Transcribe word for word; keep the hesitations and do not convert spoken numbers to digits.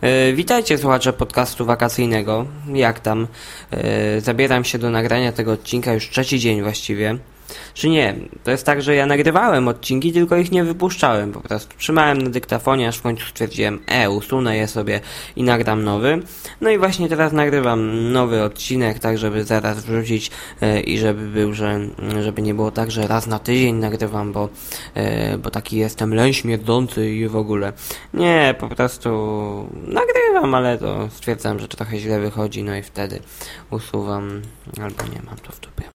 E, Witajcie słuchacze podcastu wakacyjnego. Jak tam? E, Zabieram się do nagrania tego odcinka już trzeci dzień właściwie. Czy nie? To jest tak, że ja nagrywałem odcinki, tylko ich nie wypuszczałem. Po prostu trzymałem na dyktafonie, aż w końcu stwierdziłem, e, usunę je sobie i nagram nowy. No i właśnie teraz nagrywam nowy odcinek, tak żeby zaraz wrzucić e, i żeby był, że żeby nie było tak, że raz na tydzień nagrywam, bo, e, bo taki jestem leń śmierdzący i w ogóle. Nie, po prostu nagrywam, ale to stwierdzam, że trochę źle wychodzi, no i wtedy usuwam, albo nie mam to w dupie.